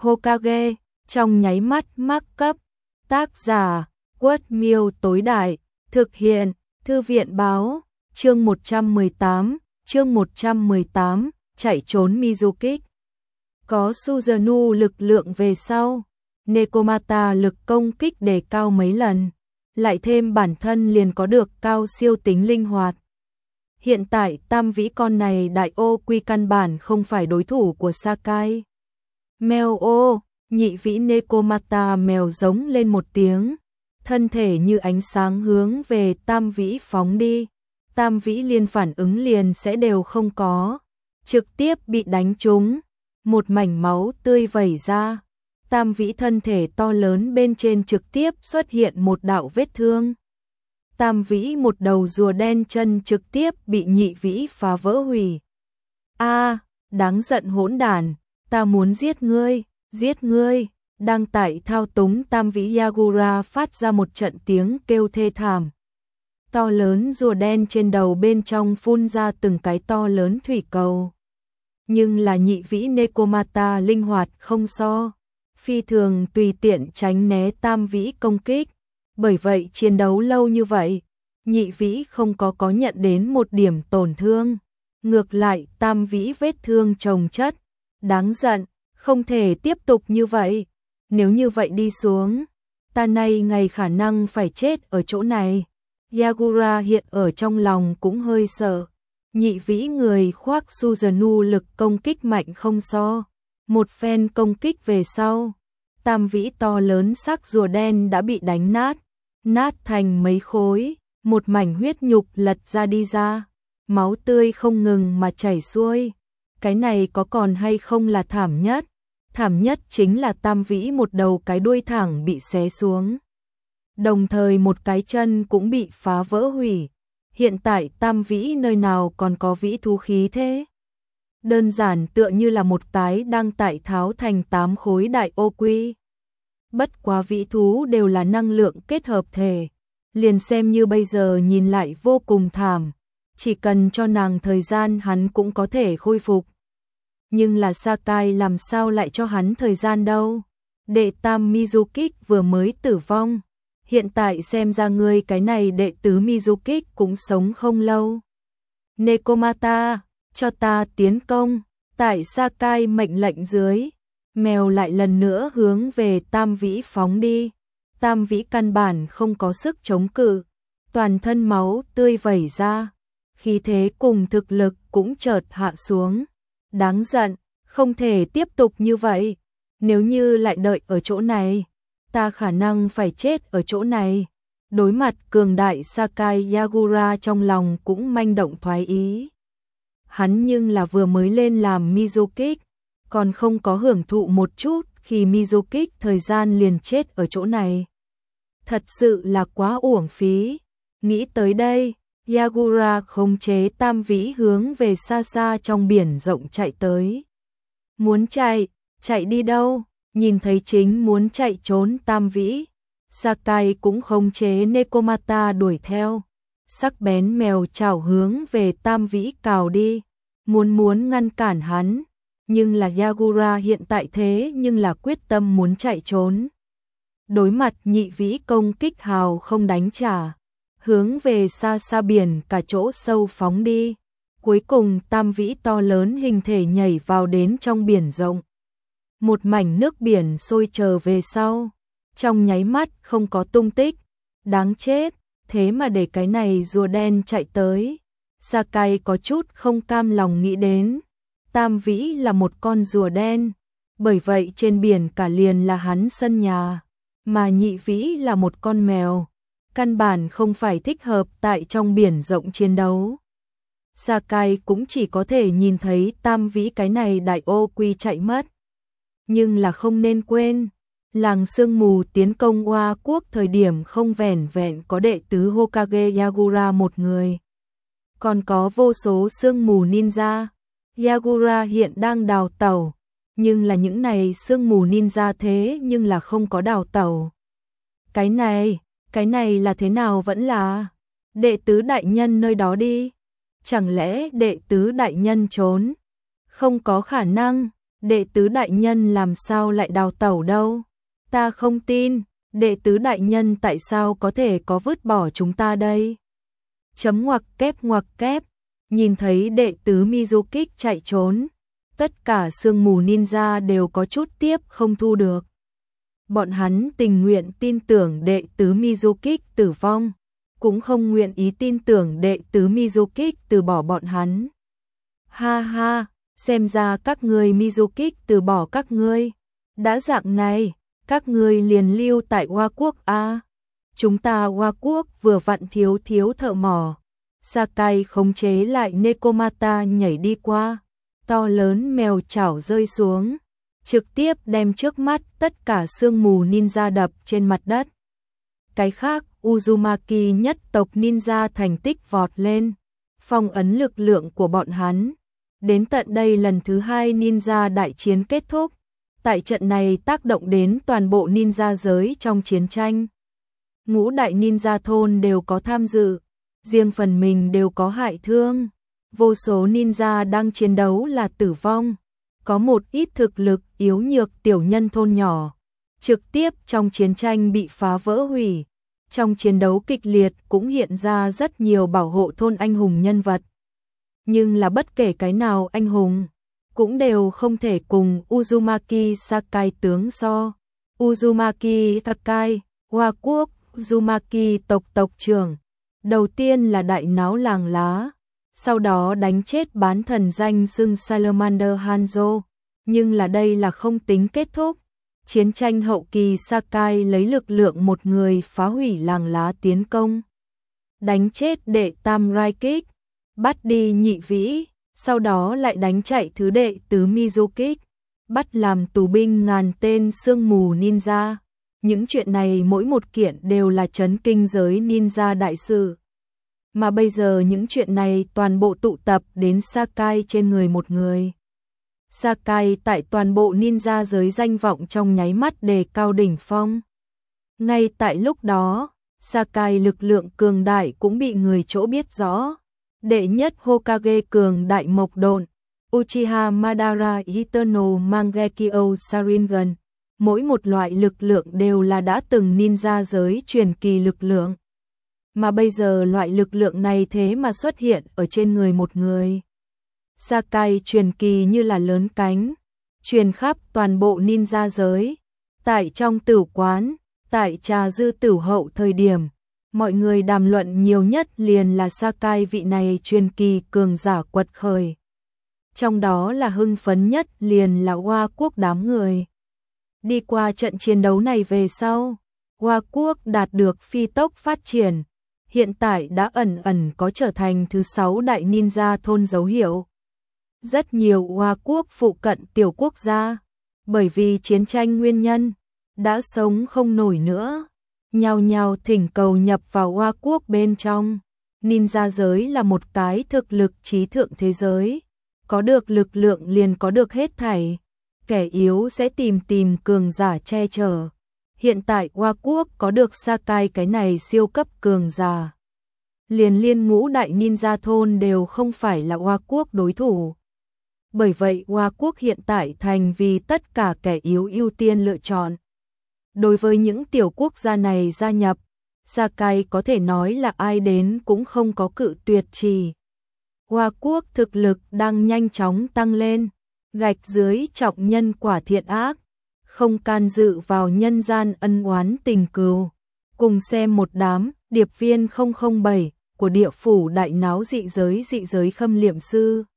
Hokage, trong nháy mắt mắc cấp. Tác giả, Quất Miêu tối đại, thực hiện, Thư viện báo, chương 118, chạy trốn Mizukik. Có Susanoo lực lượng về sau, Nekomata lực công kích đề cao mấy lần, lại thêm bản thân liền có được cao siêu tính linh hoạt. Hiện tại tam vĩ con này đại ô quy căn bản không phải đối thủ của Sakai. Mèo ô, nhị vĩ Nekomata mèo giống lên một tiếng, thân thể như ánh sáng hướng về tam vĩ phóng đi. Tam vĩ liên phản ứng liền sẽ đều không có, trực tiếp bị đánh trúng, một mảnh máu tươi vẩy ra. Tam vĩ thân thể to lớn bên trên trực tiếp xuất hiện một đạo vết thương. Tam vĩ một đầu rùa đen chân trực tiếp bị nhị vĩ phá vỡ hủy. A, đáng giận hỗn đản, ta muốn giết ngươi, giết ngươi. Đang tại thao túng tam vĩ Yagura phát ra một trận tiếng kêu thê thảm. To lớn rùa đen trên đầu bên trong phun ra từng cái to lớn thủy cầu. Nhưng là nhị vĩ Nekomata linh hoạt không so, phi thường tùy tiện tránh né tam vĩ công kích. Bởi vậy chiến đấu lâu như vậy, nhị vĩ không có nhận đến một điểm tổn thương. Ngược lại tam vĩ vết thương chồng chất, đáng giận, không thể tiếp tục như vậy. Nếu như vậy đi xuống, ta nay ngày khả năng phải chết ở chỗ này. Yagura hiện ở trong lòng cũng hơi sợ. Nhị vĩ người khoác Susanoo lực công kích mạnh không so. Một phen công kích về sau, tam vĩ to lớn sắc rùa đen đã bị đánh nát thành mấy khối, một mảnh huyết nhục lật ra đi ra, máu tươi không ngừng mà chảy xuôi. Cái này có còn hay không là thảm nhất? Thảm nhất chính là tam vĩ một đầu cái đuôi thẳng bị xé xuống. Đồng thời một cái chân cũng bị phá vỡ hủy. Hiện tại tam vĩ nơi nào còn có vĩ thú khí thế? Đơn giản tựa như là một cái đang tại tháo thành 8 khối đại ô quy. Bất quá vĩ thú đều là năng lượng kết hợp thể. Liền xem như bây giờ nhìn lại vô cùng thảm. Chỉ cần cho nàng thời gian hắn cũng có thể khôi phục. Nhưng là Sakai làm sao lại cho hắn thời gian đâu? Đệ tam Mizukik vừa mới tử vong. Hiện tại xem ra ngươi cái này đệ tứ Mizukik cũng sống không lâu. Nekomata, cho ta tiến công. Tại Sakai mệnh lệnh dưới, mèo lại lần nữa hướng về tam vĩ phóng đi. Tam vĩ căn bản không có sức chống cự, toàn thân máu tươi vẩy ra, khí thế cùng thực lực cũng chợt hạ xuống. Đáng giận, không thể tiếp tục như vậy. Nếu như lại đợi ở chỗ này, ta khả năng phải chết ở chỗ này. Đối mặt cường đại Sakai, Yagura trong lòng cũng manh động thoái ý. Hắn nhưng là vừa mới lên làm Mizukik, còn không có hưởng thụ một chút khi Mizukik thời gian liền chết ở chỗ này. Thật sự là quá uổng phí. Nghĩ tới đây, Yagura khống chế tam vĩ hướng về xa xa trong biển rộng chạy tới. Muốn chạy đi đâu? Nhìn thấy chính muốn chạy trốn tam vĩ, Sakai cũng khống chế Nekomata đuổi theo. Sắc bén mèo chảo hướng về tam vĩ cào đi, muốn ngăn cản hắn. Nhưng là Yagura hiện tại thế nhưng là quyết tâm muốn chạy trốn. Đối mặt nhị vĩ công kích hào không đánh trả, hướng về xa xa biển cả chỗ sâu phóng đi. Cuối cùng tam vĩ to lớn hình thể nhảy vào đến trong biển rộng. Một mảnh nước biển sôi trào về sau, trong nháy mắt không có tung tích. Đáng chết, thế mà để cái này rùa đen chạy tới. Sakai có chút không cam lòng nghĩ đến. Tam vĩ là một con rùa đen, bởi vậy trên biển cả liền là hắn sân nhà. Mà nhị vĩ là một con mèo, căn bản không phải thích hợp tại trong biển rộng chiến đấu. Sakai cũng chỉ có thể nhìn thấy tam vĩ cái này đại ô quy chạy mất. Nhưng là không nên quên, làng sương mù tiến công Hoa quốc thời điểm không vẻn vẹn có đệ tứ Hokage Yagura một người. Còn có vô số sương mù ninja. Yagura hiện đang đào tẩu, nhưng là những này sương mù ninja thế nhưng là không có đào tẩu. Cái này là thế nào vẫn là đệ tứ đại nhân nơi đó đi. Chẳng lẽ đệ tứ đại nhân trốn? Không có khả năng, Đệ tứ đại nhân làm sao lại đào tẩu đâu? Ta không tin, đệ tứ đại nhân tại sao có thể có vứt bỏ chúng ta đây? Chấm ngoặc kép, nhìn thấy đệ tứ Mizuki chạy trốn, tất cả sương mù ninja đều có chút tiếp không thu được. Bọn hắn tình nguyện tin tưởng đệ tứ Mizuki tử vong, cũng không nguyện ý tin tưởng đệ tứ Mizuki từ bỏ bọn hắn. Ha ha, xem ra các ngươi Mizuki từ bỏ các ngươi. Đã dạng này, các ngươi liền lưu tại Hoa Quốc a. Chúng ta Hoa Quốc vừa vặn thiếu thợ mỏ. Sakai khống chế lại Nekomata nhảy đi qua, to lớn mèo chảo rơi xuống, trực tiếp đem trước mắt tất cả sương mù ninja đập trên mặt đất. Cái khác, Uzumaki nhất tộc ninja thành tích vọt lên, phong ấn lực lượng của bọn hắn. Đến tận đây lần thứ 2 ninja đại chiến kết thúc, tại trận này tác động đến toàn bộ ninja giới trong chiến tranh. Ngũ đại ninja thôn đều có tham dự, riêng phần mình đều có hại thương. Vô số ninja đang chiến đấu là tử vong, có một ít thực lực yếu nhược tiểu nhân thôn nhỏ, trực tiếp trong chiến tranh bị phá vỡ hủy. Trong chiến đấu kịch liệt cũng hiện ra rất nhiều bảo hộ thôn anh hùng nhân vật. Nhưng là bất kể cái nào anh hùng, cũng đều không thể cùng Uzumaki Sakai tướng so. Uzumaki Sakai, Hoa Quốc, Uzumaki tộc trưởng. Đầu tiên là đại náo làng lá, sau đó đánh chết bán thần danh xưng Salamander Hanzo. Nhưng là đây là không tính kết thúc. Chiến tranh hậu kỳ Sakai lấy lực lượng một người phá hủy làng lá tiến công. Đánh chết đệ tam Raikik, bắt đi nhị vĩ, sau đó lại đánh chạy thứ đệ tứ Mizuki, bắt làm tù binh ngàn tên sương mù ninja. Những chuyện này mỗi một kiện đều là chấn kinh giới ninja đại sự. Mà bây giờ những chuyện này toàn bộ tụ tập đến Sakai trên người một người. Sakai tại toàn bộ ninja giới danh vọng trong nháy mắt đề cao đỉnh phong. Ngay tại lúc đó, Sakai lực lượng cường đại cũng bị người chỗ biết rõ. Đệ nhất Hokage cường đại mộc độn, Uchiha Madara Eternal Mangekyo Sharingan. Mỗi một loại lực lượng đều là đã từng ninja giới truyền kỳ lực lượng. Mà bây giờ loại lực lượng này thế mà xuất hiện ở trên người một người. Sakai truyền kỳ như là lớn cánh, truyền khắp toàn bộ ninja giới. Tại trong tửu quán, tại trà dư tửu hậu thời điểm, mọi người đàm luận nhiều nhất liền là Sakai vị này truyền kỳ cường giả quật khởi. Trong đó là hưng phấn nhất liền là Hoa Quốc đám người. Đi qua trận chiến đấu này về sau, Hoa Quốc đạt được phi tốc phát triển, hiện tại đã ẩn ẩn có trở thành thứ 6 đại ninja thôn dấu hiệu. Rất nhiều Hoa Quốc phụ cận tiểu quốc gia, bởi vì chiến tranh nguyên nhân, đã sống không nổi nữa, nhao nhao thỉnh cầu nhập vào Hoa Quốc bên trong. Ninja giới là một cái thực lực trí thượng thế giới, có được lực lượng liền có được hết thảy, kẻ yếu sẽ tìm cường giả che chở. Hiện tại Hoa Quốc có được Sakai cái này siêu cấp cường giả, liền liên ngũ đại ninja thôn đều không phải là Hoa Quốc đối thủ. Bởi vậy Hoa Quốc hiện tại thành vì tất cả kẻ yếu ưu tiên lựa chọn. Đối với những tiểu quốc gia này gia nhập, Sakai có thể nói là ai đến cũng không có cự tuyệt trì. Hoa Quốc thực lực đang nhanh chóng tăng lên, gạch dưới trọng nhân quả thiện ác, không can dự vào nhân gian ân oán tình cừu. Cùng xem một đám điệp viên 007 của địa phủ đại náo dị giới khâm liệm sư.